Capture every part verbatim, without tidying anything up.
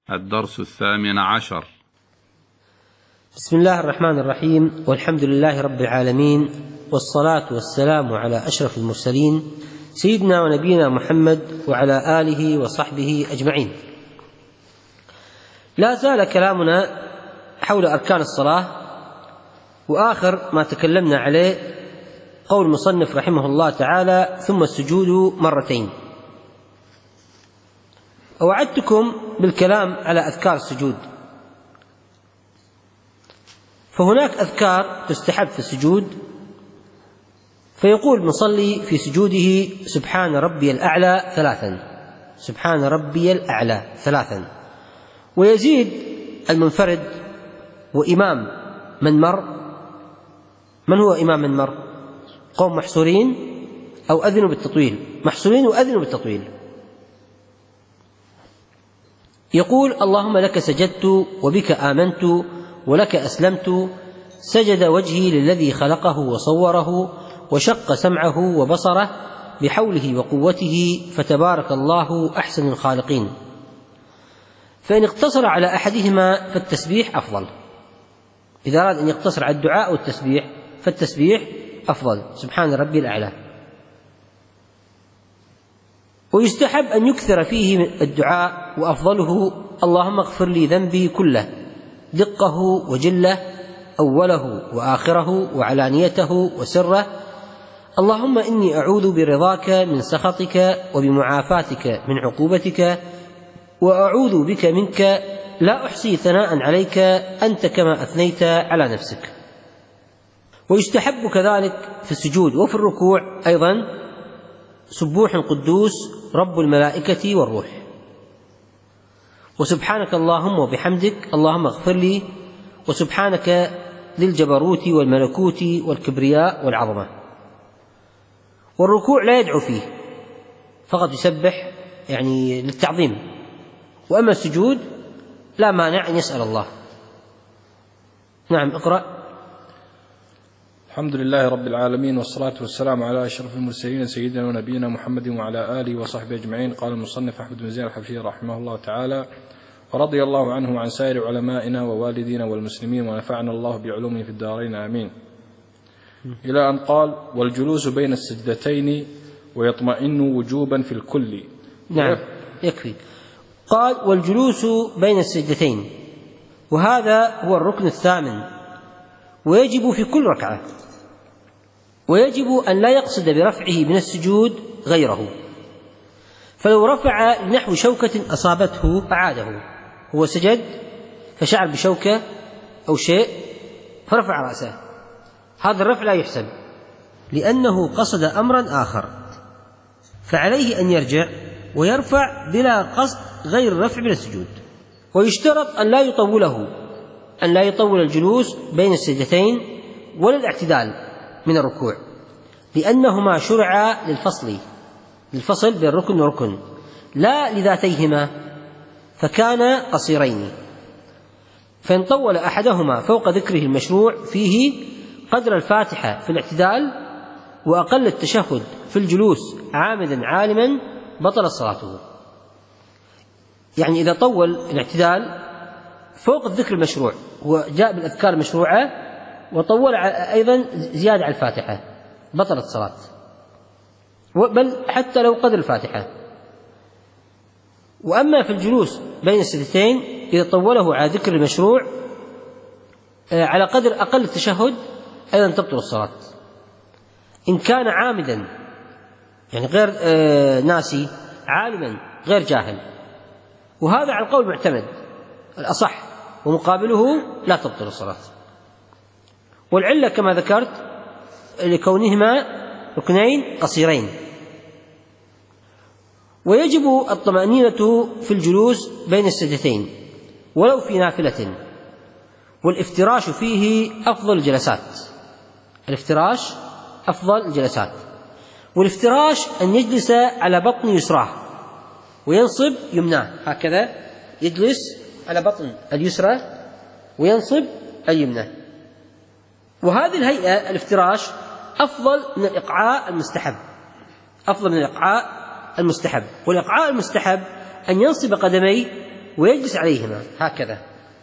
الدرس الثامن عشر. بسم الله الرحمن الرحيم، والحمد لله رب العالمين، والصلاة والسلام على أشرف المرسلين سيدنا ونبينا محمد وعلى آله وصحبه أجمعين. لا زال كلامنا حول أركان الصلاة، وآخر ما تكلمنا عليه قول المصنف رحمه الله تعالى: ثم السجود مرتين. ووعدتكم بالكلام على أذكار السجود، فهناك أذكار تستحب في السجود، فيقول المصلي في سجوده: سبحان ربي الأعلى ثلاثا، سبحان ربي الأعلى ثلاثا. ويزيد المنفرد وإمام من مر. من هو إمام من مر؟ قوم محصورين أو أذنوا بالتطويل، محصورين وأذنوا بالتطويل. يقول: اللهم لك سجدت وبك آمنت ولك أسلمت، سجد وجهي للذي خلقه وصوره وشق سمعه وبصره بحوله وقوته، فتبارك الله أحسن الخالقين. فإن اقتصر على أحدهما فالتسبيح أفضل. إذا أراد أن يقتصر على الدعاء والتسبيح فالتسبيح أفضل، سبحان ربي الأعلى. ويستحب أن يكثر فيه الدعاء، وأفضله: اللهم اغفر لي ذنبي كله، دقه وجله، أوله وآخره وعلانيته وسره. اللهم إني أعوذ برضاك من سخطك وبمعافاتك من عقوبتك، وأعوذ بك منك، لا أحصي ثناء عليك أنت كما أثنيت على نفسك. ويستحب كذلك في السجود وفي الركوع أيضا: سبوح قدوس رب الملائكة والروح، وسبحانك اللهم وبحمدك اللهم اغفر لي، وسبحانك ذي الجبروت والملكوت والكبرياء والعظمة. والركوع لا يدعو فيه، فقط يسبح يعني للتعظيم. وأما السجود لا مانع أن يسأل الله. نعم، اقرأ. الحمد لله رب العالمين، والصلاة والسلام على أشرف المرسلين سيدنا ونبينا محمد وعلى آله وصحبه أجمعين. قال المصنف أحمد بن زيد الحبشي رحمه الله تعالى: ورضي الله عنه وعن سائر علمائنا ووالدينا والمسلمين، ونفعنا الله بعلومه في الدارين آمين. إلى أن قال: والجلوس بين السجدتين ويطمئن وجوبا في الكل. نعم، يكفي. قال: والجلوس بين السجدتين، وهذا هو الركن الثامن، ويجب في كل ركعة، ويجب أن لا يقصد برفعه من السجود غيره. فلو رفع نحو شوكة أصابته أعاده، هو سجد فشعر بشوكة أو شيء فرفع رأسه، هذا الرفع لا يحسب، لأنه قصد أمرا آخر، فعليه أن يرجع ويرفع بلا قصد غير الرفع من السجود. ويشترط أن لا يطوله، أن لا يطول الجلوس بين السجدتين ولا الاعتدال من الركوع، لأنهما شرعا للفصل للفصل بين ركن وركن، لا لذاتيهما، فكان قصيرين. فإن طول أحدهما فوق ذكره المشروع فيه قدر الفاتحة في الاعتدال وأقل التشهد في الجلوس عامدا عالما بطل صلاته. يعني إذا طول الاعتدال فوق الذكر المشروع وجاء بالأذكار المشروعة وطول أيضا زيادة على الفاتحة بطلت الصلاة، بل حتى لو قدر الفاتحة. وأما في الجلوس بين السجدتين إذا طوله على ذكر المشروع على قدر أقل التشهد أيضا تبطل الصلاة، إن كان عامدا يعني غير ناسي، عالما غير جاهل. وهذا على القول المعتمد الأصح، ومقابله لا تبطل الصلاة. والعلة كما ذكرت لكونهما ركنين قصيرين. ويجب الطمأنينة في الجلوس بين السجدتين ولو في نافلة، والافتراش فيه أفضل الجلسات. الافتراش أفضل الجلسات. والافتراش أن يجلس على بطن يسراه وينصب يمناه، هكذا يجلس على بطن اليسرى وينصب اليمنى. وهذه الهيئة الافتراش أفضل من الإقعاء المستحب، أفضل من الإقعاء المستحب. والإقعاء المستحب أن ينصب قدميه ويجلس عليهما هكذا،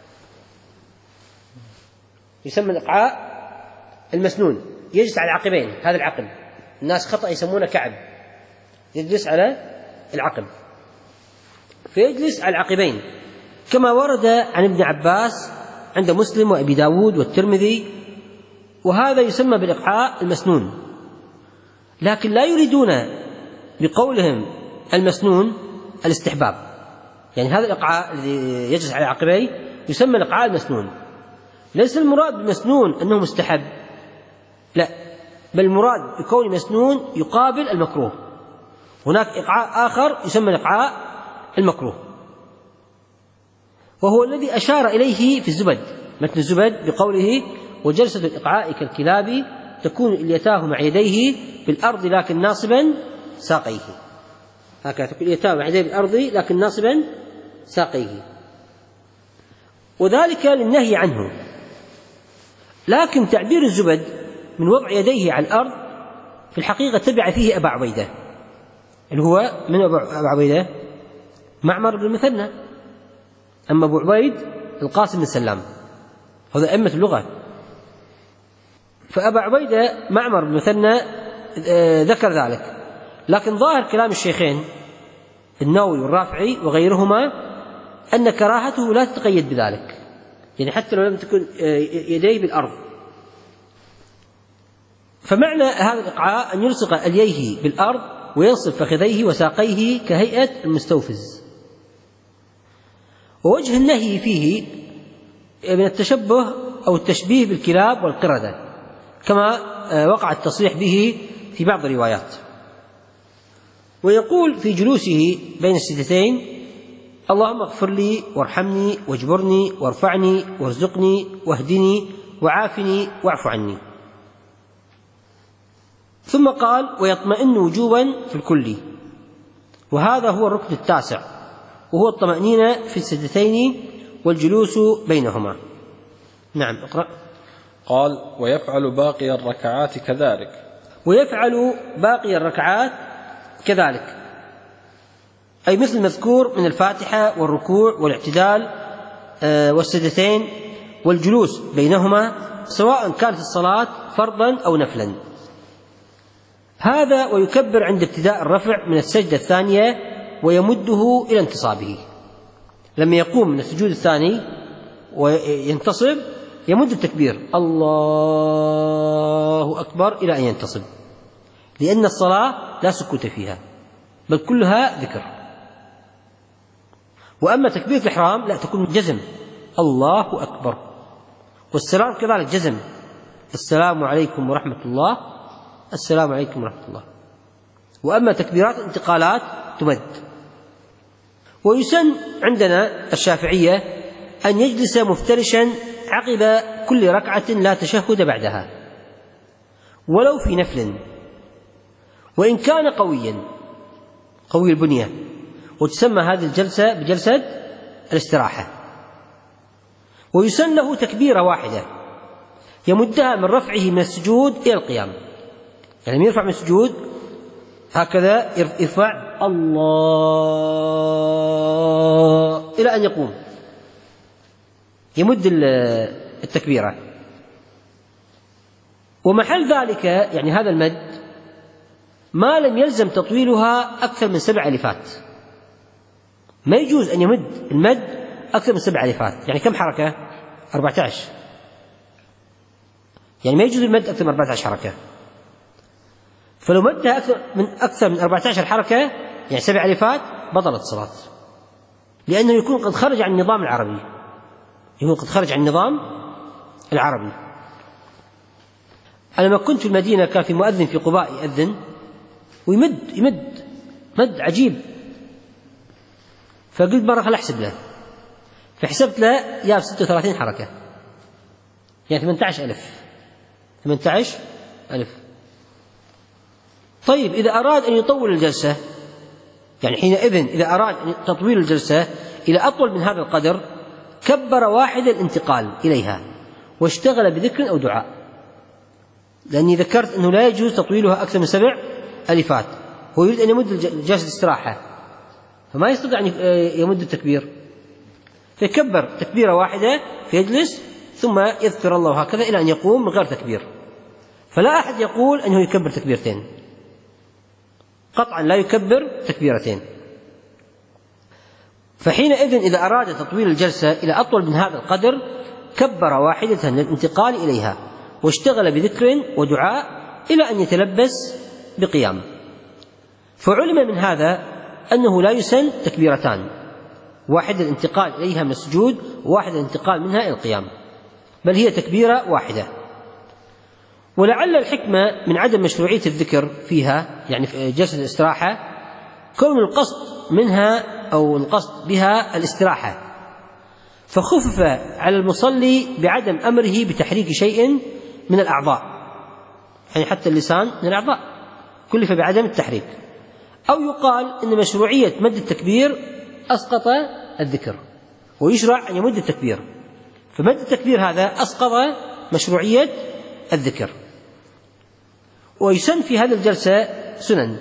يسمى الإقعاء المسنون، يجلس على العقبين. هذا العقب الناس خطأ يسمونه كعب، يجلس على العقب، فيجلس على العقبين كما ورد عن ابن عباس عند مسلم وأبي داود والترمذي، وهذا يسمى بالإقعاء المسنون. لكن لا يريدون بقولهم المسنون الاستحباب، يعني هذا الإقعاء الذي يجلس على عقبيه يسمى الإقعاء المسنون. ليس المراد بالمسنون أنه مستحب، لا، بل المراد بكون مسنون يقابل المكروه. هناك إقعاء آخر يسمى الإقعاء المكروه، وهو الذي أشار إليه في الزبد، متن الزبد بقوله: وجلسة الإقعاء كالكلاب تكون إليتاه مع يديه بالأرض لكن ناصبا ساقيه. هكذا تكون إليتاه مع يديه بالأرض لكن ناصبا ساقيه، وذلك للنهي عنه. لكن تعبير الزبد من وضع يديه على الأرض في الحقيقة تبع فيه أبا عبيدة، اللي هو من أبا عبيدة؟ معمر بن المثنى. أما أبو عبيد القاسم بن سلام، هذا أئمة اللغة. فأبا عبيدة معمر بن المثنى ذكر ذلك، لكن ظاهر كلام الشيخين النووي والرافعي وغيرهما أن كراهته لا تتقيد بذلك، يعني حتى لو لم تكن يديه بالأرض. فمعنى هذا الإقعاء أن يلصق أليه بالأرض وينصب فخذيه وساقيه كهيئة المستوفز. ووجه النهي فيه من التشبه أو التشبيه بالكلاب والقردة، كما وقع التصريح به في بعض الروايات. ويقول في جلوسه بين السجدتين: اللهم اغفر لي وارحمني واجبرني وارفعني وارزقني واهدني وعافني واعف عني. ثم قال: ويطمئن وجوبا في الكل، وهذا هو الركن التاسع، وهو الطمأنينة في السجدتين والجلوس بينهما. نعم، اقرأ. قال: ويفعل باقي الركعات كذلك. ويفعل باقي الركعات كذلك، أي مثل المذكور من الفاتحة والركوع والاعتدال والسجدتين والجلوس بينهما، سواء كانت الصلاة فرضا أو نفلا. هذا ويكبر عند ابتداء الرفع من السجدة الثانية ويمده إلى انتصابه. لما يقوم من السجود الثاني وينتصب يمد التكبير الله أكبر إلى أن ينتصب، لأن الصلاة لا سكوت فيها بل كلها ذكر. وأما تكبيرة الإحرام لا، تكون جزم الله أكبر، والسلام كذلك جزم السلام عليكم ورحمة الله، السلام عليكم ورحمة الله. وأما تكبيرات الانتقالات تمد. ويسن عندنا الشافعية أن يجلس مفترشا عقب كل ركعة لا تشهد بعدها ولو في نفل، وإن كان قويا قوي البنية، وتسمى هذه الجلسة بجلسة الاستراحة. ويسن له تكبيرة واحدة يمدها من رفعه من السجود إلى القيام، يعني يرفع من السجود هكذا يرفع الله إلى أن يقوم، يمد التكبيرة. ومحل ذلك يعني هذا المد ما لم يلزم تطويلها أكثر من سبع ألفات. ما يجوز أن يمد المد أكثر من سبع ألفات، يعني كم حركة؟ أربعة عشر، يعني ما يجوز المد أكثر من أربعة عشر حركة. فلو مدها أكثر من أكثر من أربعة عشر حركة يعني سبع ألفات بطلت الصلاة، لأنه يكون قد خرج عن النظام العربي، يكون قد خرج عن النظام العربي. أنا لما كنت في المدينة كان في مؤذن في قباء يأذن ويمد يمد مد عجيب، فقلت مرة خل أحسب له، فحسبت له جاب ستة وثلاثين حركة، يعني ثمانية عشر ألف ثمانية عشر ألف. طيب إذا أراد أن يطول الجلسة، يعني حينئذ إذا أراد تطويل الجلسة إلى أطول من هذا القدر كبر واحد الانتقال إليها واشتغل بذكر أو دعاء، لأني ذكرت أنه لا يجوز تطويلها أكثر من سبع ألفات. هو يريد أن يمد جلسة الاستراحة فما يستطيع أن يمد التكبير، فيكبر تكبيرة واحدة فيجلس ثم يذكر الله هكذا إلى أن يقوم من غير تكبير. فلا أحد يقول أنه يكبر تكبيرتين، قطعا لا يكبر تكبيرتين. فحينئذ إذا أراد تطويل الجلسة إلى أطول من هذا القدر كبر واحدة للانتقال إليها واشتغل بذكر ودعاء إلى أن يتلبس بقيام. فعلم من هذا أنه لا يسن تكبيرتان، واحدة الانتقال إليها من السجود وواحدة الانتقال منها إلى القيام، بل هي تكبيرة واحدة. ولعل الحكمة من عدم مشروعية الذكر فيها، يعني في جلسة الاستراحة، كون القصد منها أو القصد بها الاستراحة، فخفف على المصلي بعدم أمره بتحريك شيء من الأعضاء، يعني حتى اللسان من الأعضاء كلف بعدم التحريك. أو يقال إن مشروعية مد التكبير أسقط الذكر ويشرع أن يمد التكبير، فمد التكبير هذا أسقط مشروعية الذكر. ويسن في هذه الجلسة سنن،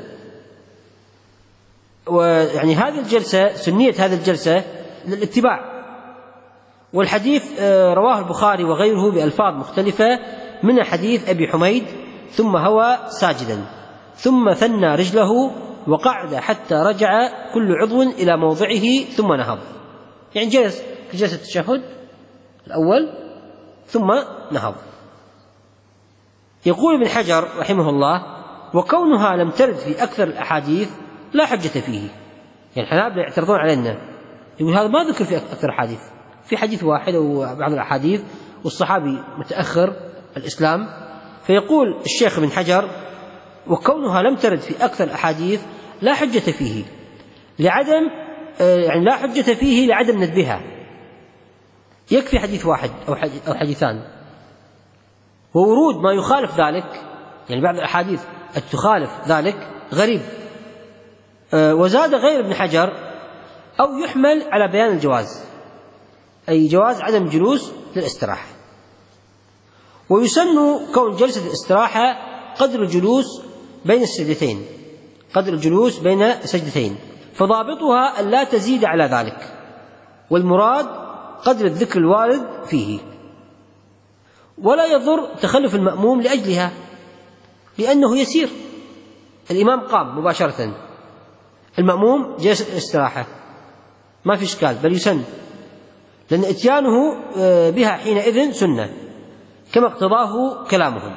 ويعني هذه الجلسة سنية هذه الجلسة للاتباع. والحديث رواه البخاري وغيره بألفاظ مختلفة، من حديث أبي حميد: ثم هوى ساجدا ثم ثنى رجله وقعد حتى رجع كل عضو إلى موضعه ثم نهض، يعني جلس في جلسة التشهد الأول ثم نهض. يقول ابن حجر رحمه الله: وكونها لم ترد في أكثر الأحاديث لا حجة فيه. يعني الحنابلة يعترضون علينا، يقول هذا ما ذكر في أكثر الأحاديث، في حديث واحد وبعض الأحاديث والصحابي متأخر الإسلام. فيقول الشيخ ابن حجر: وكونها لم ترد في أكثر الأحاديث لا حجة فيه لعدم يعني لا حجة فيه لعدم ندبها، يكفي حديث واحد أو حديثان. وورود ما يخالف ذلك، يعني بعض الأحاديث تخالف ذلك، غريب. وزاد غير ابن حجر: أو يحمل على بيان الجواز، أي جواز عدم جلوس للاستراحة. ويسن كون جلسة الاستراحة قدر الجلوس بين السجدتين، قدر الجلوس بين سجدتين، فضابطها أن لا تزيد على ذلك، والمراد قدر الذكر الوارد فيه. ولا يضر تخلف المأموم لأجلها، لأنه يسير. الإمام قام مباشرة، المأموم جلس الاستراحة، ما في إشكال، بل يسن، لأن إتيانه بها حينئذ سنة كما اقتضاه كلامهم.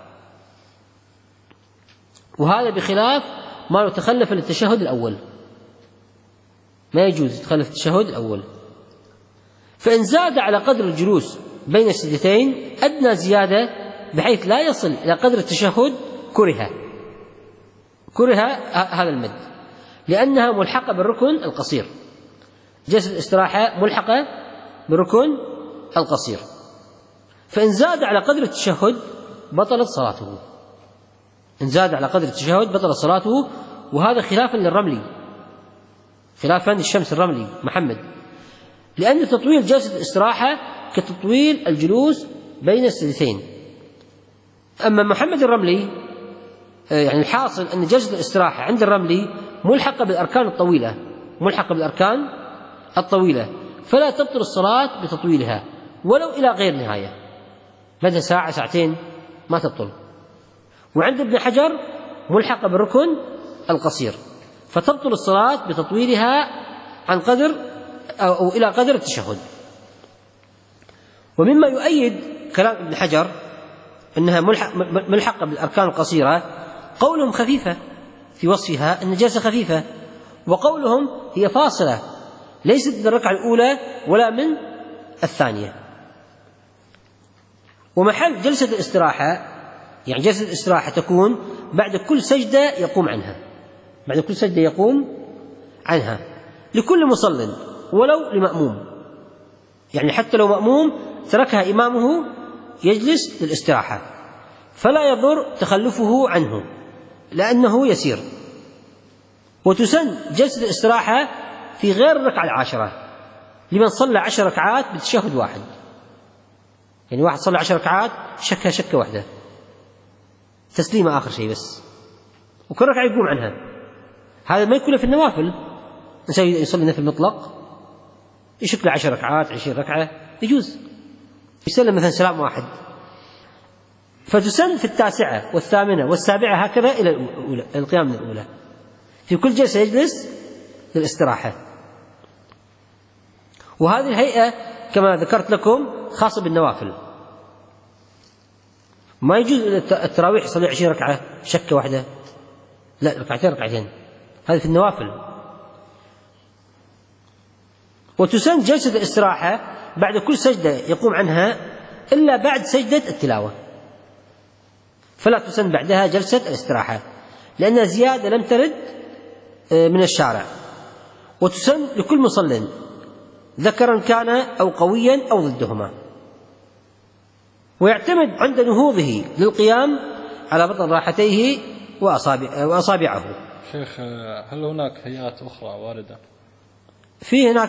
وهذا بخلاف ما لو تخلف للتشهد الأول، ما يجوز يتخلف التشهد الأول. فإن زاد على قدر الجلوس بين السجدتين أدنى زيادة بحيث لا يصل إلى قدر التشهد كره كره هذا المد، لأنها ملحقة بالركن القصير. جلسة الاستراحة ملحقة بالركن القصير، فإن زاد على قدر التشهد بطلت صلاته، إن زاد على قدر التشهد بطلت صلاته. وهذا خلافا للرملي، خلافا للشمس الرملي محمد، لأن تطويل جلسة الاستراحة كتطويل الجلوس بين السجدتين. أما محمد الرملي يعني الحاصل أن جلسة الاستراحة عند الرملي ملحقة بالأركان الطويلة، ملحقة بالأركان الطويلة، فلا تبطل الصلاة بتطويلها ولو إلى غير نهاية، مدى ساعة ساعتين ما تبطل. وعند ابن حجر ملحقة بالركن القصير، فتبطل الصلاة بتطويلها عن قدر أو إلى قدر التشهد. ومما يؤيد كلام ابن حجر أنها ملحقة بالأركان القصيرة قولهم خفيفة في وصفها أن الجلسة خفيفة، وقولهم هي فاصلة ليست من الركعة الأولى ولا من الثانية. ومحل جلسة الاستراحة يعني جلسة الاستراحة تكون بعد كل سجدة يقوم عنها، بعد كل سجدة يقوم عنها لكل مصل ولو لمأموم، يعني حتى لو مأموم تركها إمامه يجلس للاستراحة فلا يضر تخلفه عنه لأنه يسير. وتسن جلسة الاستراحة في غير الركعة العاشرة لمن صلى عشر ركعات بتشهد واحد، يعني واحد صلى عشر ركعات شكها شكة واحدة، تسليمة آخر شيء بس، وكل ركعة يقوم عنها. هذا ما يكون في النوافل، يصلي نفل مطلق يشك له عشر ركعات عشرين ركعة يجوز، يسلم مثلا سلام واحد، فتسن في التاسعة والثامنة والسابعة هكذا إلى الأولى، القيام من الأولى. في كل جلسة يجلس للاستراحة. وهذه الهيئة كما ذكرت لكم خاصة بالنوافل، ما يجوز التراويح يصلي عشرين ركعة شكة واحدة، لا ركعتين ركعتين، هذه في النوافل. وتسن جلسة الاستراحة بعد كل سجدة يقوم عنها إلا بعد سجدة التلاوة، فلا تسن بعدها جلسة الاستراحة لأنها زيادة لم ترد من الشارع. وتسن لكل مصل ذكرا كان أو قويا أو ضدهما. ويعتمد عند نهوضه للقيام على بطن راحتيه وأصابع وأصابعه. شيخ هل هناك هيئات أخرى واردة؟ في هناك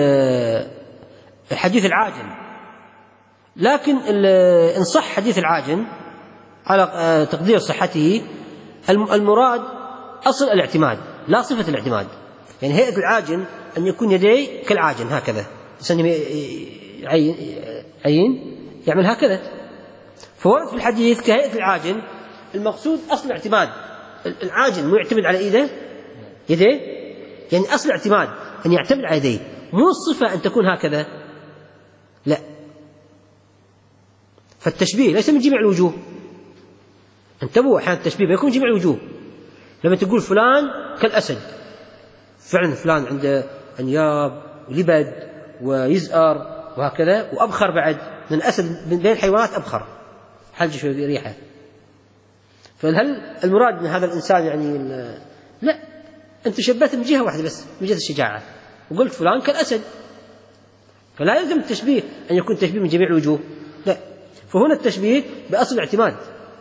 الحديث العاجل، لكن إن صح حديث العاجل على تقدير صحته المراد أصل الاعتماد لا صفة الاعتماد. يعني هيئة العاجن أن يكون يديه كالعاجن هكذا، إنسان عين يعمل هكذا، فورد في الحديث كهيئة العاجن. المقصود أصل الاعتماد، العاجن مو يعتمد على إيده يديه، يعني أصل الاعتماد أن يعتمد على يديه، مو الصفة أن تكون هكذا، لا. فالتشبيه ليس من جميع الوجوه، انتبهوا أحيانا التشبيه بيكون جميع الوجوه. لما تقول فلان كالأسد، فعلا فلان عنده أنياب ولبد ويزأر وهكذا وأبخر بعد، من الأسد بين الحيوانات أبخر حلج شوي ريحة. فهل المراد من هذا الإنسان يعني لا، أنت شبهت من جهة واحدة بس، من جهة الشجاعة، وقلت فلان كالأسد، فلا يلزم التشبيه أن يكون تشبيه من جميع الوجوه، لا. فهنا التشبيه بأصل الاعتماد.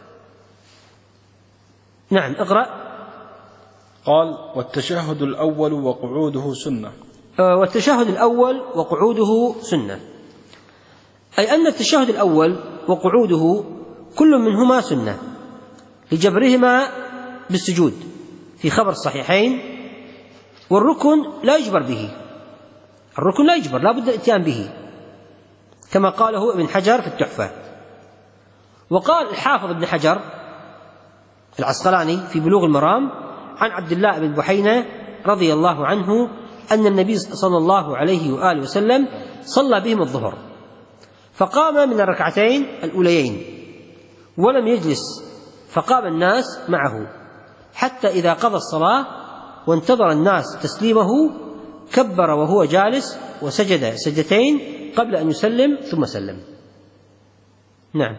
نعم اقرأ. قال والتشهد الأول وقعوده سنة. والتشهد الأول وقعوده سنة، أي أن التشهد الأول وقعوده كل منهما سنة لجبرهما بالسجود في خبر الصحيحين. والركن لا يجبر به، الركن لا يجبر، لا بد الاتيان به كما قاله ابن حجر في التحفة. وقال الحافظ ابن حجر العسقلاني في بلوغ المرام عن عبد الله بن بحينة رضي الله عنه أن النبي صلى الله عليه وآله وسلم صلى بهم الظهر، فقام من الركعتين الأوليين ولم يجلس، فقام الناس معه حتى إذا قضى الصلاة وانتظر الناس تسليمه كبر وهو جالس وسجد سجدتين قبل أن يسلم ثم سلم. نعم.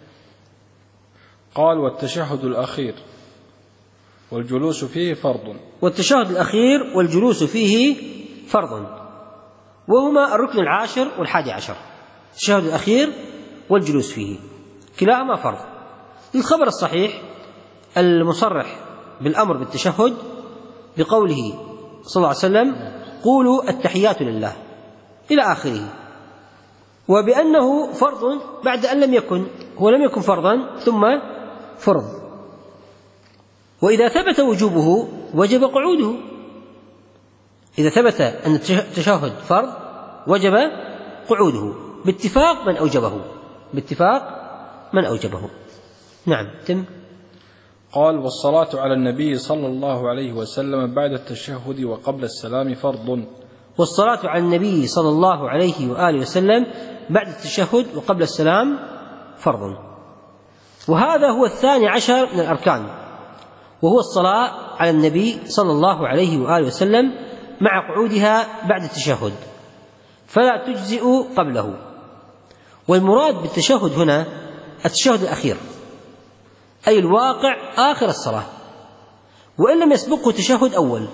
قال والتشهد الأخير والجلوس فيه فرض. والتشهد الأخير والجلوس فيه فرض، وهما الركن العاشر والحادي عشر. التشهد الأخير والجلوس فيه كلاهما فرض، للخبر الصحيح المصرح بالأمر بالتشهد بقوله صلى الله عليه وسلم قولوا التحيات لله إلى آخره، وبأنه فرض بعد أن لم يكن، هو لم يكن فرضا ثم فرض. وإذا ثبت وجوبه وجب قعوده، إذا ثبت أن التشهد فرض وجب قعوده باتفاق من أوجبه، باتفاق من أوجبه. نعم. تم. قال والصلاة على النبي صلى الله عليه وسلم بعد التشهد وقبل السلام فرض. والصلاة على النبي صلى الله عليه وآله وسلم بعد التشهد وقبل السلام فرض، وهذا هو الثاني عشر من الأركان، وهو الصلاة على النبي صلى الله عليه وآله وسلم مع قعودها بعد التشهد، فلا تجزئ قبله. والمراد بالتشهد هنا التشهد الأخير، أي الواقع آخر الصلاة، وإن لم يسبقه تشهد أول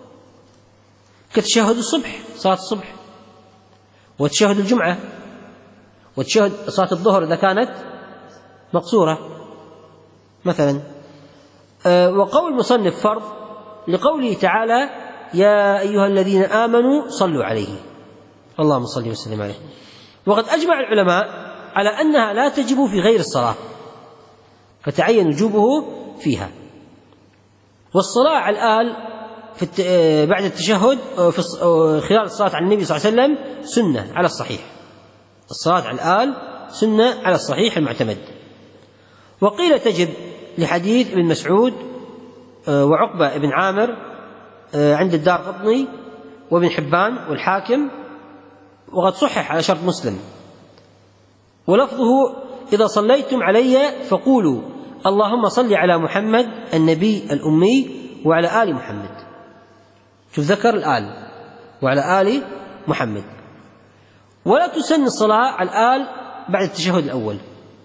كتشهد الصبح، صلاة الصبح، وتشهد الجمعة، وتشهد صلاة الظهر إذا كانت مقصورة مثلا. أه وقول المصنف فرض لقوله تعالى يا أيها الذين آمنوا صلوا عليه، اللهم صل وسلم عليه. وقد أجمع العلماء على أنها لا تجب في غير الصلاة، فتعين وجوبه فيها. والصلاة على الآل في بعد التشهد في خلال الصلاة على النبي صلى الله عليه وسلم سنة على الصحيح. الصلاة على الآل سنة على الصحيح المعتمد. وقيل تجب لحديث ابن مسعود وعقبة بن عامر عند الدارقطني وابن حبان والحاكم، وقد صحح على شرط مسلم، ولفظه: إذا صليتم علي فقولوا اللهم صل على محمد النبي الأمي وعلى آل محمد. شوف ذكر الآل وعلى آل محمد. ولا تسن الصلاة على الآل بعد التشهد الأول،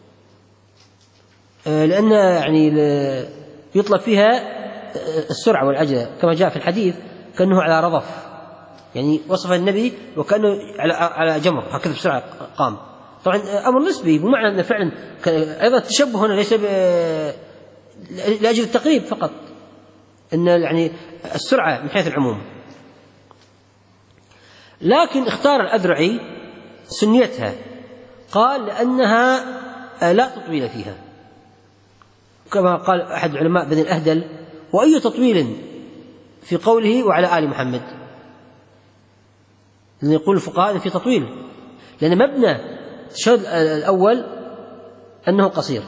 لأن يعني يطلب فيها السرعة والعجلة كما جاء في الحديث كأنه على رضف، يعني وصف النبي وكأنه على جمر هكذا بسرعة قام. طبعا أمر نسبي، بمعنى أن فعلا أيضا التشبه هنا ليس لأجل التقريب فقط، أن يعني السرعة من حيث العموم. لكن اختار الأذرعي سنيتها، قال لأنها لا تطويل فيها، كما قال أحد علماء بني الأهدل: وأي تطويل في قوله وعلى آل محمد؟ لأن يقول الفقهاء في تطويل، لأن مبنى التشهد الأول أنه قصير،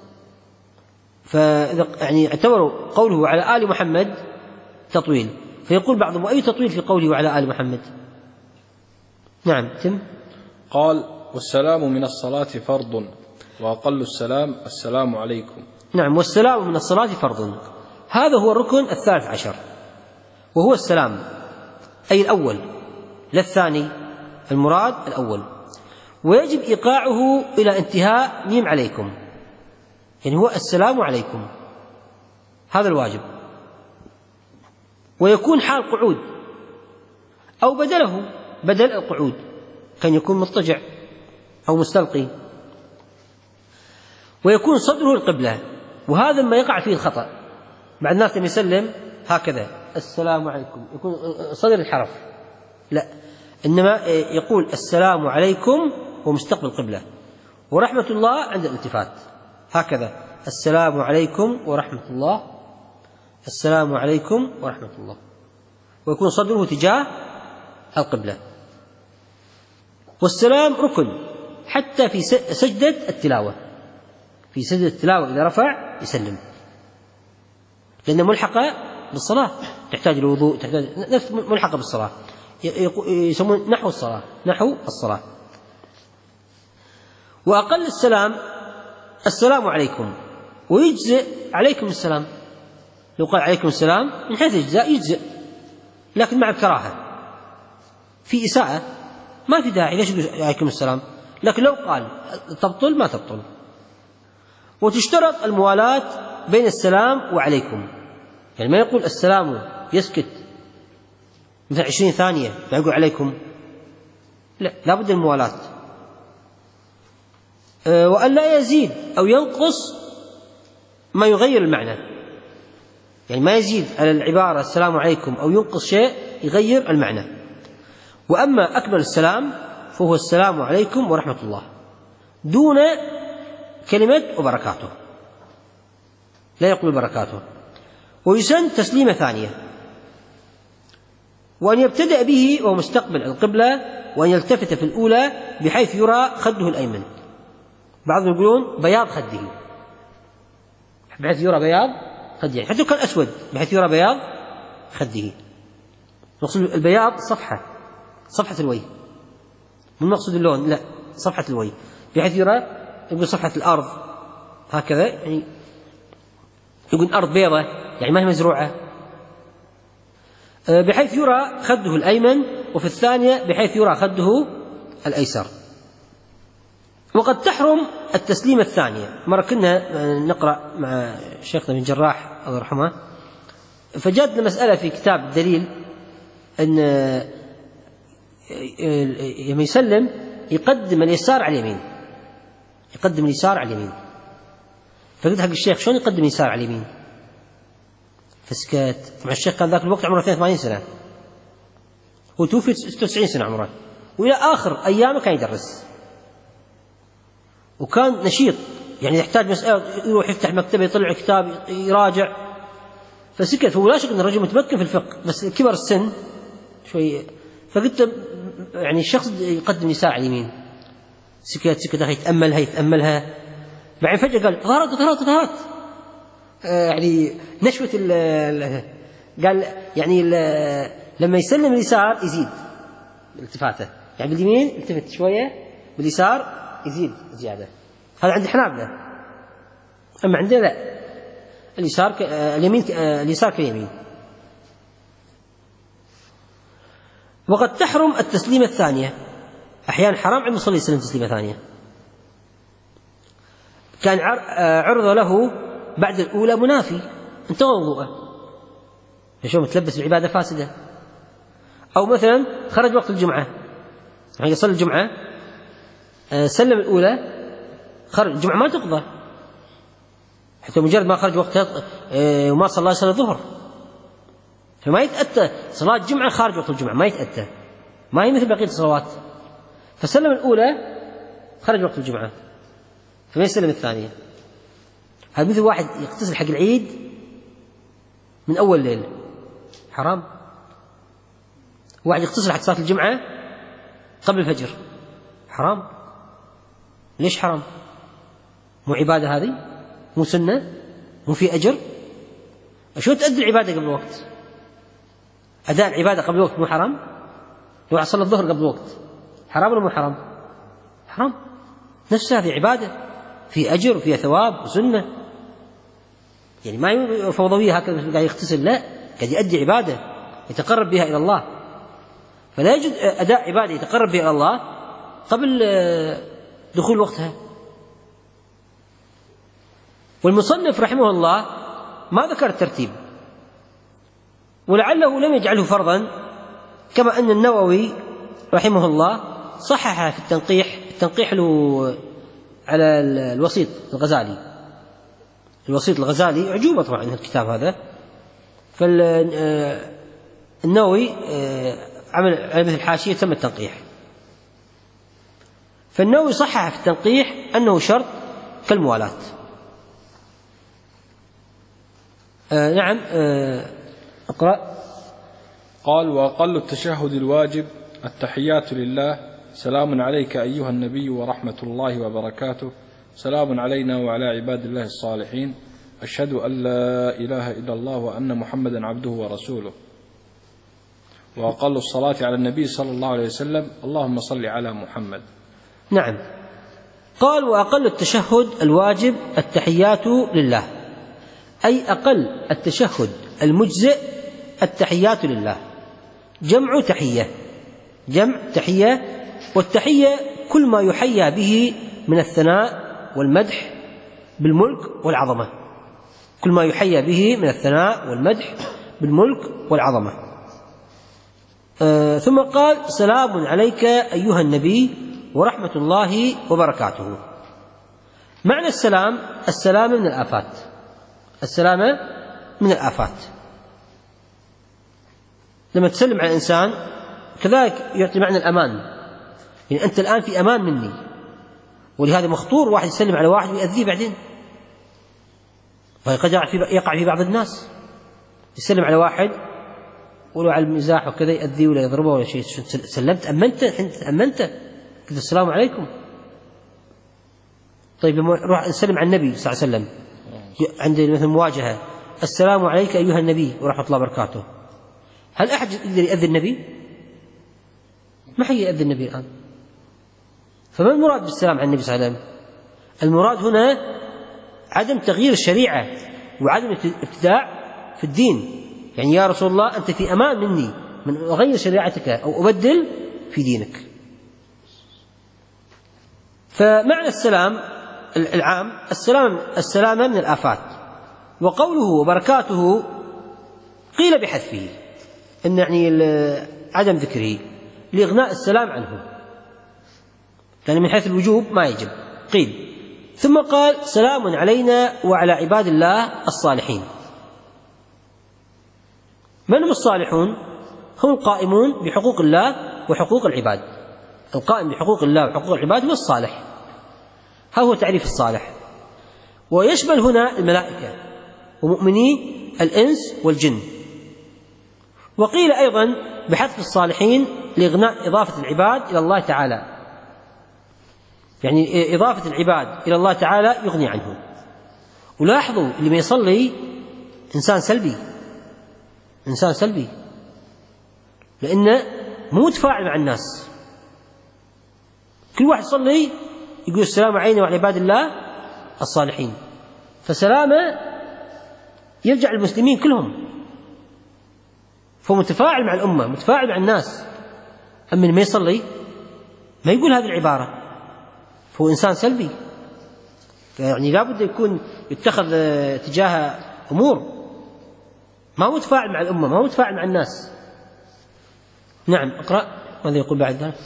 فإذا يعني اعتبروا قوله وعلى آل محمد تطويل، فيقول بعضهم: وأي تطويل في قوله وعلى آل محمد؟ نعم. تم. قال: والسلام من الصلاة فرض، وأقل السلام السلام عليكم. نعم، والسلام من الصلاة فرض، هذا هو الركن الثالث عشر، وهو السلام، أي الأول لا الثاني، المراد الأول. ويجب إيقاعه إلى انتهاء ميم عليكم، يعني هو السلام عليكم، هذا الواجب. ويكون حال قعود أو بدله، بدل القعود كان يكون مضطجع أو مستلقي. ويكون صدره القبلة، وهذا ما يقع فيه الخطأ. مع الناس لما يسلم هكذا السلام عليكم يكون صدر الحرف، لا، إنما يقول السلام عليكم ومستقبل القبلة، ورحمة الله عند الالتفات، هكذا السلام عليكم ورحمة الله، السلام عليكم ورحمة الله، ويكون صدره تجاه القبلة. والسلام ركن حتى في سجدة التلاوة، في سجدة التلاوة إذا رفع يسلم، لأنها ملحقة بالصلاة، تحتاج الوضوء، تحتاج نفس ملحقة بالصلاة، يسمون نحو الصلاة، نحو الصلاة. وأقل السلام السلام عليكم، ويجزئ عليكم السلام، لو قال عليكم السلام من حيث الإجزاء يجزئ، لكن مع الكراهة، في إساءة ما في داعي، ليش يقول عليكم السلام؟ لكن لو قال تبطل ما تبطل. وتشترط الموالاة بين السلام وعليكم، يعني ما يقول السلام يسكت مثل عشرين ثانية يقول عليكم، لا، لا بد الموالاة. أه وأن لا يزيد أو ينقص ما يغير المعنى، يعني ما يزيد على العبارة السلام عليكم أو ينقص شيء يغير المعنى. وأما أكمل السلام فهو السلام عليكم ورحمة الله، دون كلمة وبركاته، لا يقول بركاته. ويسن تسليمة ثانية، وأن يبتدأ به وهو مستقبل القبلة، وأن يلتفت في الأولى بحيث يرى خده الأيمن، بعضهم يقولون بياض خده، بحيث يرى بياض خده، يعني حتى كان أسود بحيث يرى بياض خده. نقصد البياض صفحة صفحة الوجه، من مقصود اللون، لا، صفحة الوجه، بحيث يرى، يقول صفحة الأرض هكذا، يعني يقول أرض بيضة يعني ما هي مزروعة، بحيث يرى خده الأيمن، وفي الثانية بحيث يرى خده الأيسر. وقد تحرم التسليمة الثانية. مرة كنا نقرأ مع شيخنا بن جراح الله يرحمه، فجاءتنا مسألة في كتاب الدليل أن لما يسلم يقدم اليسار على اليمين، يقدم اليسار على اليمين. فقلت حق الشيخ شلون يقدم اليسار على اليمين؟ فسكت. مع الشيخ كان ذاك الوقت عمره اثنين وثمانين سنة، هو توفي ستة وتسعين سنة عمره، وإلى آخر أيامه كان يدرس، وكان نشيط، يعني يحتاج مسألة يروح يفتح مكتبة يطلع كتاب يراجع. فسكت. فهو لا شك أن الرجل متمكن في الفقه، بس كبر السن شوي، فقلت يعني الشخص يقدم يسار على اليمين، سكت سكت أخي يتأملها يتأملها، بعدين فجأة قال ظهرت ظهرت ظهرت آه يعني نشوة ال قال يعني لما يسلم اليسار يزيد التفاته، يعني باليمين التفت شوية، باليسار يزيد زيادة. هذا عند الحنابلة، أما عندنا لا، اليسار ك... اليمين ك... اليسار كاليمين. وقد تحرم التسليمة الثانية، أحيانا حرام عند المصلي يسلم تسليمة ثانية، كان عرض له بعد الأولى منافي انتهى وضوءه، شو متلبس بعبادة فاسدة. أو مثلا خرج وقت الجمعة، يعني يصلي الجمعة سلم الأولى، خرج الجمعة ما تقضى حتى مجرد ما خرج وقت وما صلى صلاة الظهر، فما يتأتى صلاة الجمعة خارج وقت الجمعة، ما يتأتى، ما هي مثل بقية الصلوات. فسلم الأولى خرج وقت الجمعة فما يسلم الثانية. هذا مثل واحد يغتسل حق العيد من أول ليل، حرام. واحد يغتسل حق صلاة الجمعة قبل الفجر، حرام. ليش حرام؟ مو عبادة هذه؟ مو سنة؟ مو في أجر؟ شو تؤدي العبادة قبل الوقت؟ أداء العبادة قبل الوقت مو حرام؟ لو صلى الظهر قبل الوقت حرام ولا مو حرام؟ حرام. نفس هذه عبادة في أجر وفيها ثواب وسنة، يعني ما فوضوية هكذا قاعد يغتسل، لا، قاعد يؤدي عبادة يتقرب بها إلى الله. فلا يجوز أداء عبادة يتقرب بها إلى الله قبل دخول وقتها. والمصنف رحمه الله ما ذكر الترتيب، ولعله لم يجعله فرضا، كما أن النووي رحمه الله صحح في التنقيح، التنقيح له على الوسيط الغزالي، الوسيط الغزالي عجوبة طبعا الكتاب هذا. فالنووي عمل على مثل حاشية تم التنقيح، فالنووي صحح في التنقيح أنه شرط كالموالاة. آه نعم آه اقرأ. قال: وأقل التشهد الواجب التحيات لله، سلام عليك أيها النبي ورحمة الله وبركاته، سلام علينا وعلى عباد الله الصالحين، أشهد أن لا إله إلا الله وأن محمدا عبده ورسوله. وأقل الصلاة على النبي صلى الله عليه وسلم، اللهم صل على محمد. نعم. قال: وأقل التشهد الواجب التحيات لله، أي أقل التشهد المجزئ التحيات لله، جمع تحية، جمع تحية، والتحية كل ما يحيى به من الثناء والمدح بالملك والعظمة، كل ما يحيى به من الثناء والمدح بالملك والعظمة. آه ثم قال: سلام عليك أيها النبي ورحمة الله وبركاته. معنى السلام السلامة من الآفات، السلامة من الآفات. لما تسلم على الإنسان كذلك يعطي معنى الأمان، يعني أنت الآن في أمان مني، ولهذا مخطور واحد يسلم على واحد ويأذيه بعدين، وقد يقع في بعض الناس يسلم على واحد ولو على المزاح وكذا يأذيه ولا يضربه ولا شيء، سلمت أمنت أمنت كذا السلام عليكم. طيب لما نروح نسلم على النبي صلى الله عليه وسلم عند مثل مواجهة، السلام عليك أيها النبي ورحمة الله وبركاته، هل أحد يقدر يأذي النبي؟ ما حد يأذي النبي الآن. فما المراد بالسلام على النبي صلى الله عليه وسلم؟ المراد هنا عدم تغيير الشريعة وعدم ابتداع في الدين، يعني يا رسول الله أنت في أمان مني من أغير شريعتك أو أبدل في دينك. فمعنى السلام العام السلام السلامة من الآفات. وقوله وبركاته قيل بحذفه، إن يعني عدم ذكره لإغناء السلام عنه، يعني من حيث الوجوب ما يجب، قيل. ثم قال: سلام علينا وعلى عباد الله الصالحين. من هم الصالحون؟ هم القائمون بحقوق الله وحقوق العباد. القائم بحقوق الله وحقوق العباد هو الصالح، هذا هو تعريف الصالح. ويشمل هنا الملائكة ومؤمني الإنس والجن. وقيل أيضا بحذف الصالحين لإغناء إضافة العباد إلى الله تعالى، يعني إضافة العباد إلى الله تعالى يغني عنه. ولاحظوا اللي ما يصلي إنسان سلبي، إنسان سلبي، لأنه مو متفاعل مع الناس. كل واحد يصلي يقول السلام علينا وعلى عباد الله الصالحين، فسلامه يرجع للمسلمين كلهم، فهو متفاعل مع الأمة، متفاعل مع الناس. أما ما يصلي ما يقول هذه العبارة، فهو إنسان سلبي، يعني لا بد يكون يتخذ تجاه أمور، ما هو متفاعل مع الأمة، ما هو متفاعل مع الناس. نعم، اقرأ ماذا يقول بعد ذلك.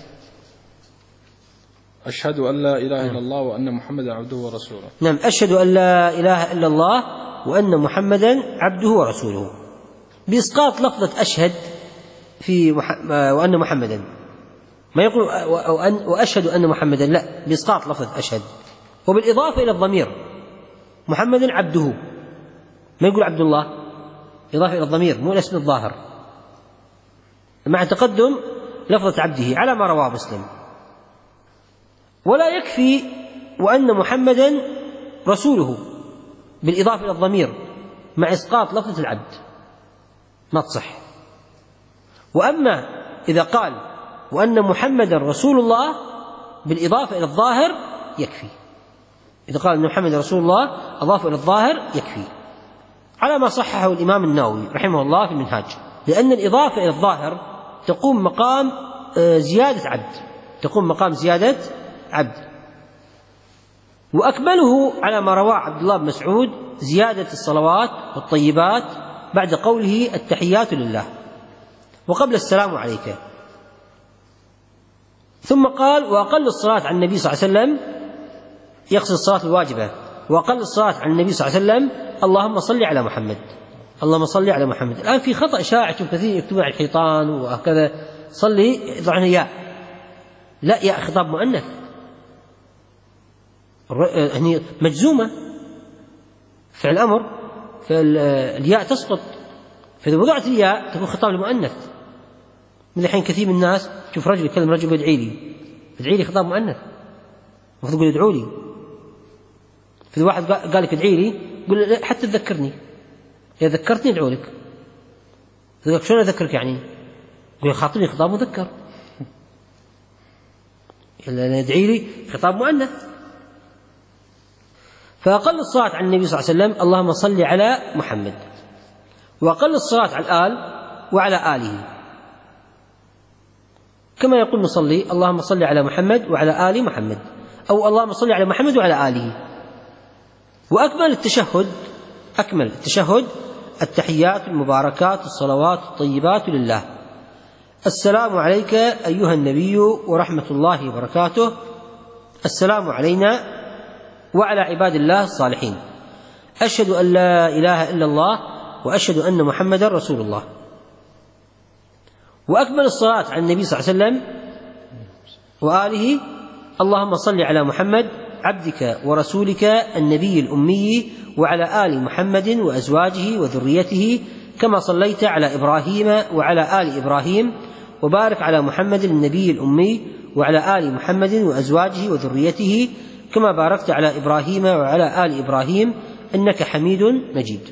أشهد أن لا إله إلا الله وأن محمدا عبده ورسوله. نعم، أشهد أن لا إله إلا الله وأن محمدا عبده ورسوله، بإسقاط لفظة أشهد في مح... وأن محمدا، ما يقول وأن وأشهد أن محمدا، لا، بإسقاط لفظة أشهد، وبالإضافة إلى الضمير محمدا عبده، ما يقول عبد الله، إضافة إلى الضمير مو الاسم الظاهر، مع تقدم لفظة عبده على ما رواه مسلم. ولا يكفي وأن محمدا رسوله بالإضافة إلى الضمير مع إسقاط لفظة العبد، ما تصح. وأما إذا قال وأن محمدا رسول الله بالإضافة إلى الظاهر يكفي، إذا قال أن محمد رسول الله أضاف إلى الظاهر يكفي، على ما صححه الإمام النووي رحمه الله في المنهاج، لأن الإضافة إلى الظاهر تقوم مقام زيادة عبد، تقوم مقام زيادة عبد. وأكمله على ما رواه عبد الله بن مسعود زيادة الصلوات والطيبات بعد قوله التحيات لله وقبل السلام عليك. ثم قال وأقل الصلاة على النبي صلى الله عليه وسلم، يقصد الصلاة الواجبة، وأقل الصلاة على النبي صلى الله عليه وسلم اللهم صل على محمد، اللهم صل على محمد. الآن في خطأ شائع كثير يكتبون على الحيطان وهكذا صلي يضعون ياء، لا، ياء خطاب مؤنث، يعني مجزومة فعل أمر، فالياء تسقط، فإذا وضعت الياء تكون خطاب المؤنث. من الحين كثير من الناس شوف رجل يكلم رجل يدعي لي، يدعي لي خطاب مؤنث، المفروض يقول ادعوا لي. فإذا واحد قال لك ادعي لي قل حتى تذكرني، إذا ذكرتني ادعو لك. يقول لك شلون أذكرك يعني؟ يقول خاطبني خطاب مذكر، إلا ادعي لي خطاب مؤنث. فأقل الصلاة على النبي صلى الله عليه وسلم اللهم صل على محمد، وأقل الصلاة على الآل وعلى آله، كما يقول نصلي اللهم صل على محمد وعلى آل محمد، أو اللهم صل على محمد وعلى آله. وأكمل التشهد، أكمل التشهد التحيات المباركات الصلوات الطيبات لله، السلام عليك أيها النبي ورحمة الله وبركاته، السلام علينا وعلى عباد الله الصالحين، أشهد أن لا إله إلا الله وأشهد أن محمدا رسول الله. وأكمل الصلاة على النبي صلى الله عليه وسلم وآله اللهم صل على محمد عبدك ورسولك النبي الأمي وعلى آل محمد وأزواجه وذريته كما صليت على إبراهيم وعلى آل إبراهيم، وبارك على محمد النبي الأمي وعلى آل محمد وأزواجه وذريته كما باركت على إبراهيم وعلى آل إبراهيم إنك حميد مجيد.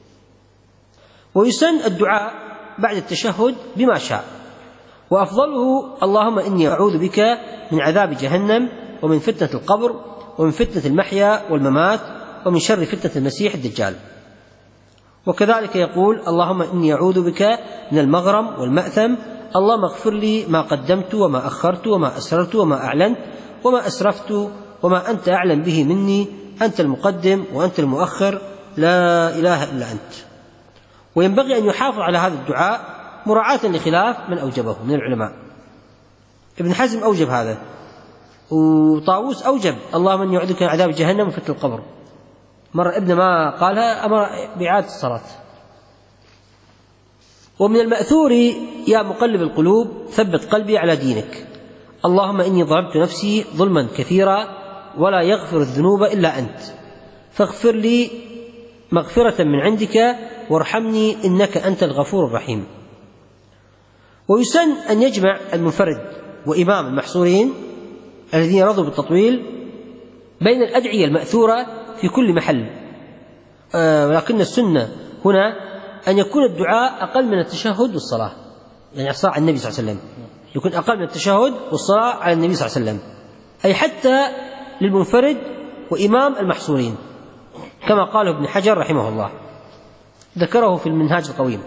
ويسن الدعاء بعد التشهد بما شاء، وأفضله اللهم إني أعوذ بك من عذاب جهنم ومن فتنة القبر ومن فتنة المحيا والممات ومن شر فتنة المسيح الدجال. وكذلك يقول اللهم إني أعوذ بك من المغرم والمأثم، اللهم اغفر لي ما قدمت وما أخرت وما أسررت وما أعلنت وما أسرفت وما أنت أعلم به مني، أنت المقدم وأنت المؤخر، لا إله إلا أنت. وينبغي أن يحافظ على هذا الدعاء مراعاة لخلاف من أوجبه من العلماء. ابن حزم أوجب هذا، وطاووس أوجب اللهم إني أعوذ بك من عذاب جهنم وفتنة القبر. مرة ابن ما قالها أمر بإعادة الصلاة. ومن المأثور يا مقلب القلوب ثبت قلبي على دينك، اللهم إني ظلمت نفسي ظلما كثيرا ولا يغفر الذنوب إلا أنت، فاغفر لي مغفرة من عندك وارحمني إنك أنت الغفور الرحيم. ويسن أن يجمع المنفرد وإمام المحصورين الذين رضوا بالتطويل بين الأدعية المأثورة في كل محل، آه ولكن السنة هنا أن يكون الدعاء أقل من التشهد والصلاة، يعني الصلاة على النبي صلى الله عليه وسلم يكون أقل من التشهد والصلاة على النبي صلى الله عليه وسلم، أي حتى للمنفرد وإمام المحصورين، كما قاله ابن حجر رحمه الله، ذكره في المنهاج القويم.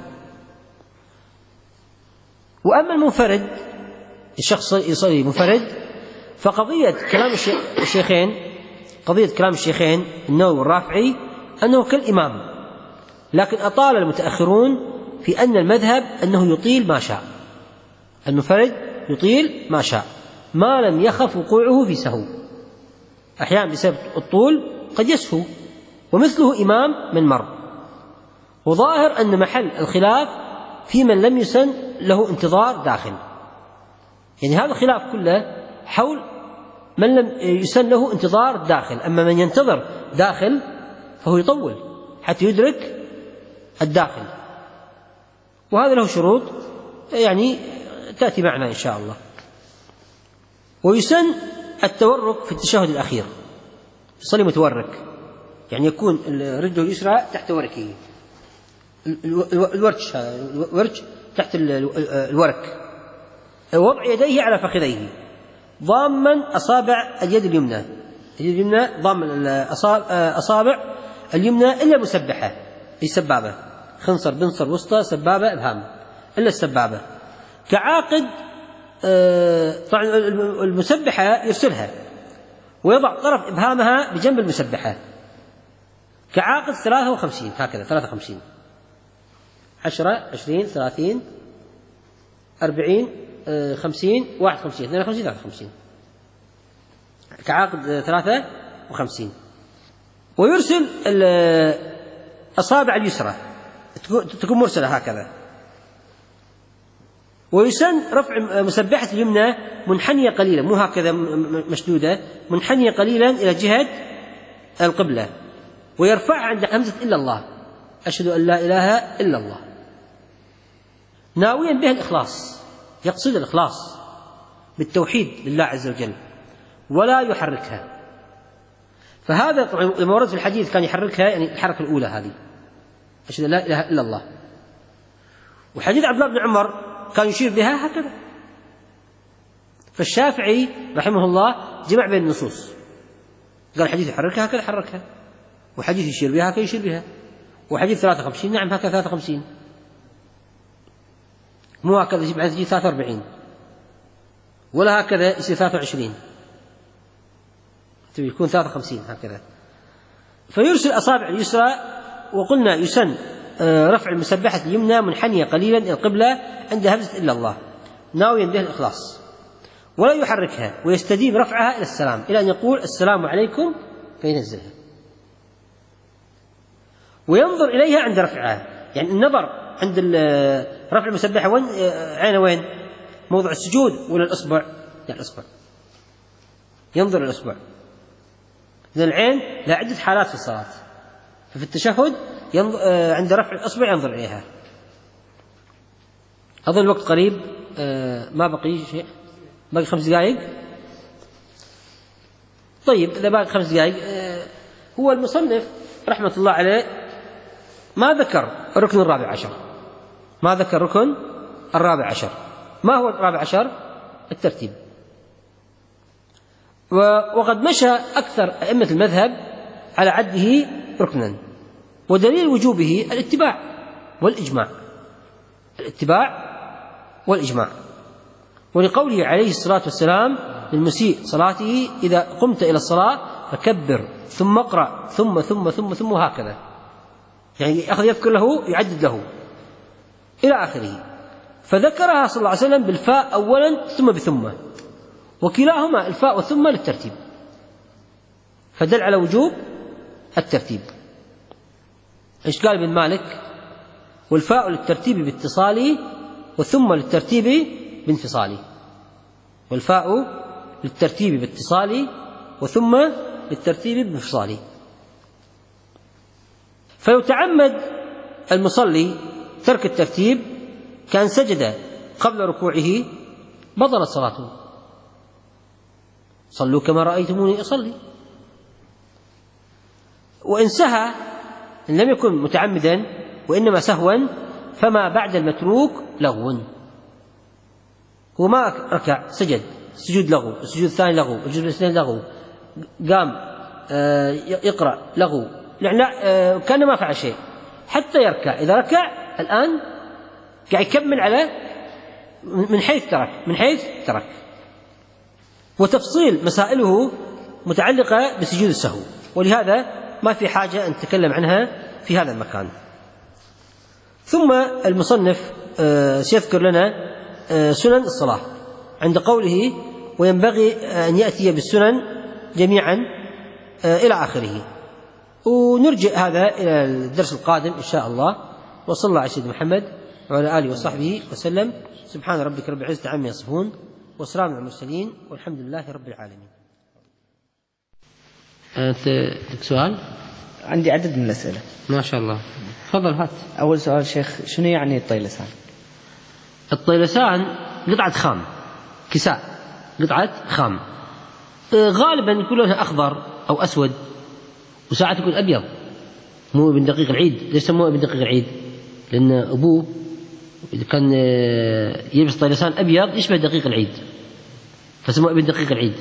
وأما المنفرد، الشخص يصلي منفرد، فقضية كلام الشيخين قضية كلام الشيخين النووي والرافعي أنه كالإمام، لكن أطال المتأخرون في أن المذهب أنه يطيل ما شاء، المنفرد يطيل ما شاء ما لم يخف وقوعه في سهو، أحيانا بسبب الطول قد يسهو، ومثله إمام من مر. وظاهر أن محل الخلاف في من لم يسن له انتظار داخل، يعني هذا الخلاف كله حول من لم يسن له انتظار داخل، أما من ينتظر داخل فهو يطول حتى يدرك الداخل، وهذا له شروط يعني تأتي معنا إن شاء الله. ويسن التورك في التشهد الأخير، يصلي متورك، يعني يكون رجله اليسرى تحت وركه، الورك الورك تحت الورك، وضع يديه على فخذيه، ضاما أصابع اليد اليمنى، اليد اليمنى ضام أصابع اليمنى إلا مسبحة، السبابة، خنصر بنصر وسطى سبابة إبهام إلا السبابة، كعاقد. طبعا المسبحة يرسلها ويضع طرف إبهامها بجنب المسبحة، كعاقد ثلاثة وخمسين، هكذا ثلاثة وخمسين، عشرة عشرين ثلاثين أربعين خمسين واحد وخمسين اثنين وخمسين ثلاثة وخمسين، كعاقد ثلاثة وخمسين. ويرسل الأصابع اليسرى تكون مرسلة هكذا. ويسن رفع مسبحة اليمنى منحنية قليلا، مو هكذا مشدودة، منحنية قليلا إلى جهة القبلة، ويرفعها عند همزة إلا الله، أشهد أن لا إله إلا الله، ناويا بها الإخلاص، يقصد الإخلاص بالتوحيد لله عز وجل، ولا يحركها. فهذا طبعا لما ورد في الحديث كان يحركها، يعني الحركة الأولى هذه أشهد أن لا إله إلا الله. وحديث عبد الله بن عمر كان يشير بها هكذا. فالشافعي رحمه الله جمع بين النصوص، قال حديث يحركها هكذا حركها، وحديث يشير بها هكذا يشير بها، وحديث ثلاثة وخمسين نعم هكذا ثلاثة وخمسين، مو هكذا يجيب عن ثلاثة وأربعين ولا هكذا يصير ثلاثة وعشرين، يكون ثلاثة وخمسين هكذا. فيرسل أصابع اليسرى، وقلنا يسن رفع المسبحة اليمنى منحنية قليلا إلى القبلة عند همزة إلا الله، ناويا بها الإخلاص، ولا يحركها، ويستديم رفعها إلى السلام، إلى أن يقول السلام عليكم فينزلها، وينظر إليها عند رفعها، يعني النظر عند رفع المسبحة وين عينه وين؟ موضع السجود ولا الأصبع؟ يعني الأصبع، ينظر الأصبع، لأن العين لا عدة حالات في الصلاة، ففي التشهد عند رفع الأصبع ينظر إليها. أظن الوقت قريب، ما بقي شيء، باقي خمس دقائق. طيب إذا باقي خمس دقائق، هو المصنف رحمة الله عليه ما ذكر الركن الرابع عشر، ما ذكر ركن الرابع عشر. ما هو الرابع عشر؟ الترتيب. وقد مشى أكثر أئمة المذهب على عده ركنا، ودليل وجوبه الاتباع والإجماع، الاتباع والإجماع، ولقوله عليه الصلاة والسلام للمسيء صلاته إذا قمت إلى الصلاة فكبر ثم اقرأ ثم ثم ثم ثم هكذا، يعني أخذ يذكر له يعدد له إلى آخره. فذكرها صلى الله عليه وسلم بالفاء أولا ثم بثم، وكلاهما الفاء والثم للترتيب، فدل على وجوب الترتيب. إيش قال ابن مالك؟ والفاء للترتيب باتصاله، والثم للترتيب بانفصاله، والفاء للترتيب باتصاله، وثم للترتيب بانفصاله. فلو تعمد المصلي ترك الترتيب كان سجد قبل ركوعه بطلت صلاته. صلوا كما رأيتموني أصلي. وإن سهى إن لم يكن متعمدا وإنما سهوا فما بعد المتروك لغو. هو ما ركع سجد سجود لغو، السجود الثاني لغو، السجود الثاني لغو، قام يقرأ لغو، يعني كان ما فعل شيء حتى يركع. إذا ركع الآن قاعد يكمل على من حيث ترك من حيث ترك وتفصيل مسائله متعلقة بسجود السهو، ولهذا ما في حاجة أن نتكلم عنها في هذا المكان. ثم المصنف سيذكر لنا سنن الصلاة عند قوله وينبغي أن يأتي بالسنن جميعا إلى آخره، ونرجع هذا إلى الدرس القادم إن شاء الله. وصلى الله على سيدنا محمد وعلى آله وصحبه وسلم. سبحان ربك رب العزة عما يصفون وسلام على المرسلين والحمد لله رب العالمين. أنت سؤال؟ عندي عدد من الأسئلة. ما شاء الله، تفضل هات. أول سؤال شيخ، شنو يعني الطيلسان؟ الطيلسان قطعة خام، كساء قطعة خام، غالبا يكون لونها أخضر أو أسود، وساعات يكون أبيض. مو ابن دقيق العيد. ليش سموه ابن دقيق العيد؟ لأن أبوه إذا كان يلبس طيلسان أبيض يشبه دقيق العيد فسموه ابن دقيق العيد.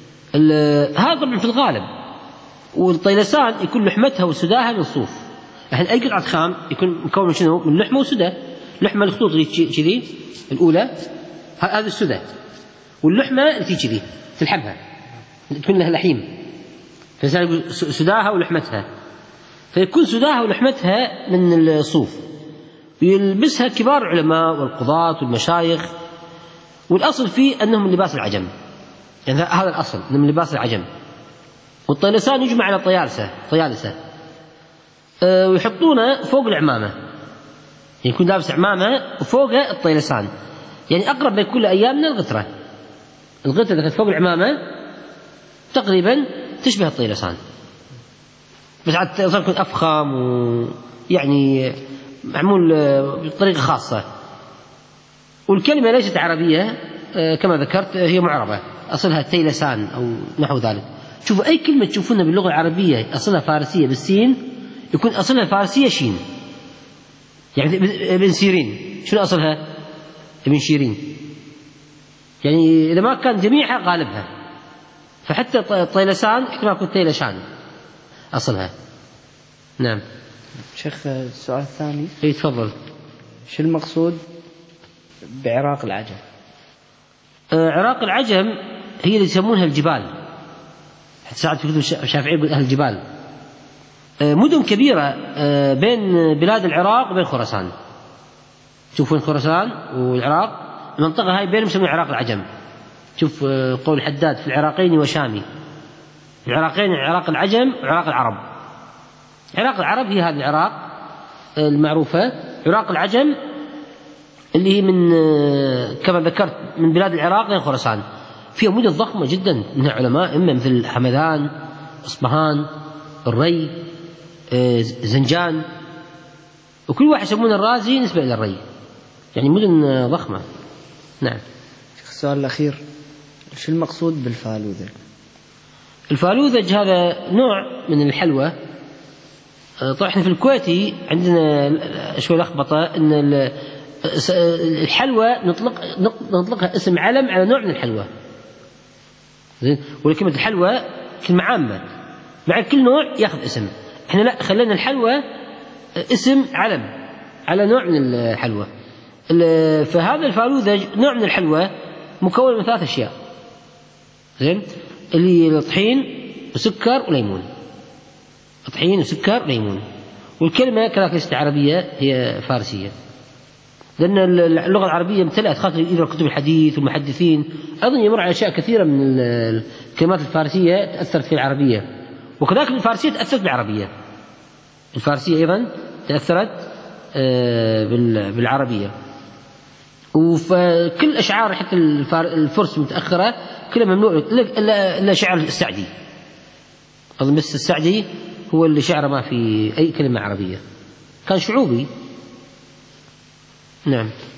هذا طبعا في الغالب. والطيلسان يكون لحمتها وسداها من صوف. الحين أي قطعة خام يكون مكون من شنو؟ من لحمة وسدى. لحمة الخطوط اللي كذي الأولى هذا السدى، واللحمة اللي كذي تلحمها تكون لها لحيم، فيقول سداها ولحمتها، فيكون سداها ولحمتها من الصوف. ويلبسها كبار العلماء والقضاة والمشايخ، والأصل فيه أنه من لباس العجم، يعني هذا الأصل أنه من لباس العجم. والطيلسان يجمع على طيالسة طيالسة أه ويحطونه فوق العمامة، يعني يكون لابس عمامة وفوق الطيلسان، يعني أقرب ما يكون لأيامنا الغترة. الغترة اللي كانت فوق العمامة تقريبا تشبه الطيلسان، بس عاد الطيلسان يكون أفخم ويعني معمول بطريقة خاصة. والكلمة ليست عربية كما ذكرت، هي معربة أصلها تيلسان أو نحو ذلك. شوفوا أي كلمة تشوفونها باللغة العربية أصلها فارسية بالسين يكون أصلها فارسية شين. يعني ابن سيرين شنو أصلها؟ ابن شيرين، يعني إذا ما كان جميعها غالبها. فحتى الطيلسان احتمال يكون تيلشان أصلها. نعم. شيخ السؤال الثاني. اي تفضل. شو المقصود بعراق العجم؟ آه عراق العجم هي اللي يسمونها الجبال، حتى ساعات في كتب الشافعية يقول أهل الجبال. آه مدن كبيرة آه بين بلاد العراق وبين خراسان. تشوفون خراسان والعراق المنطقة هاي بينهم يسمونها عراق العجم. شوف آه قول الحداد في العراقين وشامي. العراقين عراق العجم وعراق العرب. عراق العرب هي هذه العراق المعروفة. عراق العجم اللي هي من كما ذكرت من بلاد العراق إلى خراسان، فيها مدن ضخمة جدا منها علماء إما مثل حمدان، أصبهان، الري، زنجان، وكل واحد يسمونه الرازي نسبة إلى الري، يعني مدن ضخمة. نعم. السؤال الأخير، شو المقصود بالفالوذج؟ الفالوذج هذا نوع من الحلوى. طبعا احنا في الكويتي عندنا شوي لخبطة ان الحلوى نطلق نطلقها اسم علم على نوع من الحلوى، زين، ولكلمة الحلوى كلمة عامة مع كل نوع ياخذ اسم. احنا لا، خلينا الحلوى اسم علم على نوع من الحلوى. فهذا الفالوذج نوع من الحلوى مكون من ثلاث اشياء، زين، اللي طحين وسكر وليمون. طحين وسكر وليمون. والكلمة كذلك ليست عربية، هي فارسية، لأن اللغة العربية امتلأت خاصة إذا كتب الحديث والمحدثين أيضا يمر على أشياء كثيرة من الكلمات الفارسية تأثرت في العربية، وكذلك الفارسية تأثرت بالعربية. الفارسية أيضا تأثرت بالعربية. وفكل أشعار حتى الفرس المتأخرة كلها ممنوع إلا شعر السعدي. أظن بس السعدي هو اللي شعره ما في أي كلمة عربية، كان شعوبي. نعم.